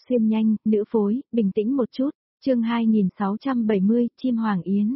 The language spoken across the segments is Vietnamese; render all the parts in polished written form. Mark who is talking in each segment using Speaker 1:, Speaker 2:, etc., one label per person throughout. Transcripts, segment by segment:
Speaker 1: xuyên nhanh, nữ phối, bình tĩnh một chút, chương 2670, chim hoàng yến.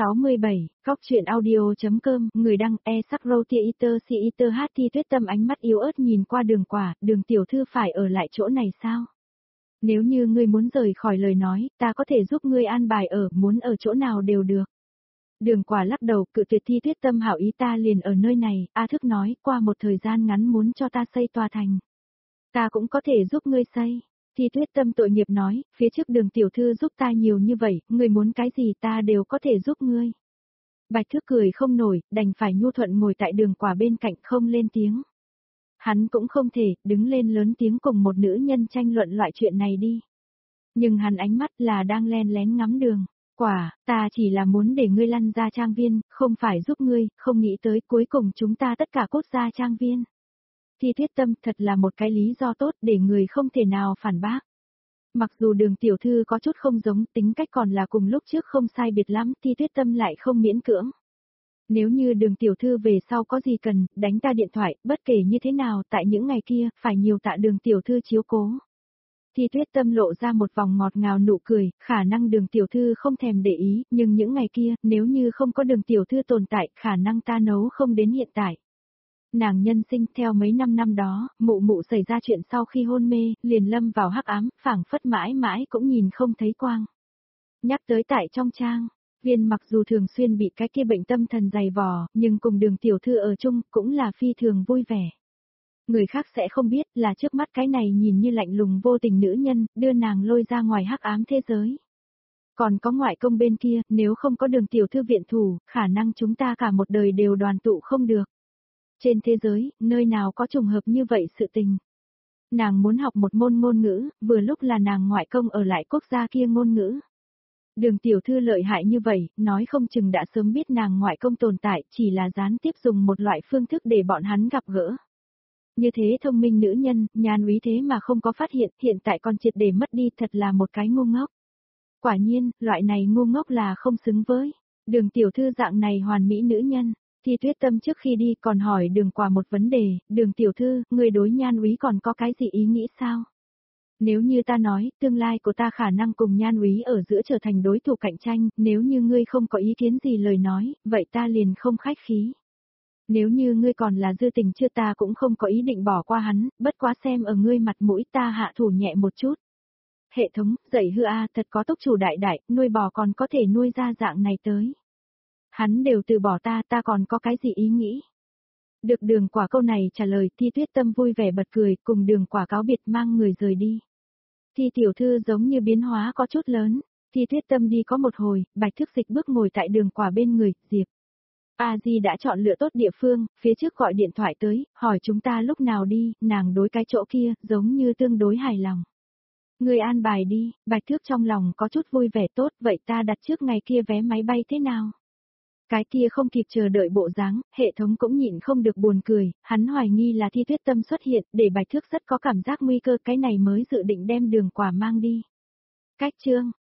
Speaker 1: 67, góc chuyện audio.com, người đăng, sắc râu tia iter si iter hát Thi Tuyết Tâm ánh mắt yếu ớt nhìn qua Đường Quả, Đường tiểu thư phải ở lại chỗ này sao? Nếu như ngươi muốn rời khỏi lời nói, ta có thể giúp ngươi an bài ở, muốn ở chỗ nào đều được. Đường Quả lắc đầu, cự tuyệt Thi Tuyết Tâm hảo ý, ta liền ở nơi này, A Thức nói, qua một thời gian ngắn muốn cho ta xây tòa thành. Ta cũng có thể giúp ngươi xây. Thi Tuyết Tâm tội nghiệp nói, phía trước Đường tiểu thư giúp ta nhiều như vậy, ngươi muốn cái gì ta đều có thể giúp ngươi. Bạch Thước cười không nổi, đành phải nhu thuận ngồi tại Đường Quả bên cạnh không lên tiếng. Hắn cũng không thể, đứng lên lớn tiếng cùng một nữ nhân tranh luận loại chuyện này đi. Nhưng hắn ánh mắt là đang len lén ngắm Đường Quả, ta chỉ là muốn để ngươi lăn ra trang viên, không phải giúp ngươi, không nghĩ tới cuối cùng chúng ta tất cả cốt ra trang viên. Thi Tuyết Tâm thật là một cái lý do tốt để người không thể nào phản bác. Mặc dù Đường tiểu thư có chút không giống, tính cách còn là cùng lúc trước không sai biệt lắm, Thi Tuyết Tâm lại không miễn cưỡng. Nếu như Đường tiểu thư về sau có gì cần, đánh ta điện thoại, bất kể như thế nào, tại những ngày kia, phải nhiều tạ Đường tiểu thư chiếu cố. Thi Tuyết Tâm lộ ra một vòng ngọt ngào nụ cười, khả năng Đường tiểu thư không thèm để ý, nhưng những ngày kia, nếu như không có Đường tiểu thư tồn tại, khả năng ta nấu không đến hiện tại. Nàng nhân sinh theo mấy năm đó, mụ mụ xảy ra chuyện sau khi hôn mê, liền lâm vào hắc ám, phảng phất mãi mãi cũng nhìn không thấy quang. Nhắc tới tại trong trang, Viên mặc dù thường xuyên bị cái kia bệnh tâm thần dày vò, nhưng cùng Đường tiểu thư ở chung cũng là phi thường vui vẻ. Người khác sẽ không biết là trước mắt cái này nhìn như lạnh lùng vô tình nữ nhân, đưa nàng lôi ra ngoài hắc ám thế giới. Còn có ngoại công bên kia, nếu không có Đường tiểu thư viện thủ, khả năng chúng ta cả một đời đều đoàn tụ không được. Trên thế giới, nơi nào có trùng hợp như vậy sự tình. Nàng muốn học một môn ngôn ngữ, vừa lúc là nàng ngoại công ở lại quốc gia kia ngôn ngữ. Đường tiểu thư lợi hại như vậy, nói không chừng đã sớm biết nàng ngoại công tồn tại, chỉ là gián tiếp dùng một loại phương thức để bọn hắn gặp gỡ. Như thế thông minh nữ nhân, Nhan Úy thế mà không có phát hiện tại còn triệt để mất đi, thật là một cái ngu ngốc. Quả nhiên, loại này ngu ngốc là không xứng với Đường tiểu thư dạng này hoàn mỹ nữ nhân. Thi Tuyết Tâm trước khi đi còn hỏi Đường Quả một vấn đề, Đường tiểu thư, người đối Nhan Úy còn có cái gì ý nghĩ sao? Nếu như ta nói, tương lai của ta khả năng cùng Nhan Úy ở giữa trở thành đối thủ cạnh tranh, nếu như ngươi không có ý kiến gì lời nói, vậy ta liền không khách khí. Nếu như ngươi còn là dư tình chưa, ta cũng không có ý định bỏ qua hắn, bất quá xem ở ngươi mặt mũi ta hạ thủ nhẹ một chút. Hệ thống, dạy hư a, thật có túc chủ đại đại, nuôi bò còn có thể nuôi ra dạng này tới. Hắn đều từ bỏ ta còn có cái gì ý nghĩ? Được Đường Quả câu này trả lời, Thi Tuyết Tâm vui vẻ bật cười, cùng Đường Quả cáo biệt mang người rời đi. Thi tiểu thư giống như biến hóa có chút lớn, Thi Tuyết Tâm đi có một hồi, Bạch Thức Dịch bước ngồi tại Đường Quả bên người, Diệp. A Di đã chọn lựa tốt địa phương, phía trước gọi điện thoại tới, hỏi chúng ta lúc nào đi, nàng đối cái chỗ kia, giống như tương đối hài lòng. Người an bài đi, Bạch Thước trong lòng có chút vui vẻ, tốt, vậy ta đặt trước ngày kia vé máy bay thế nào? Cái kia không kịp chờ đợi bộ dáng, hệ thống cũng nhịn không được buồn cười, hắn hoài nghi là Thi Tuyết Tâm xuất hiện, để Bạch Thước rất có cảm giác nguy cơ, cái này mới dự định đem Đường Quả mang đi. Cách chương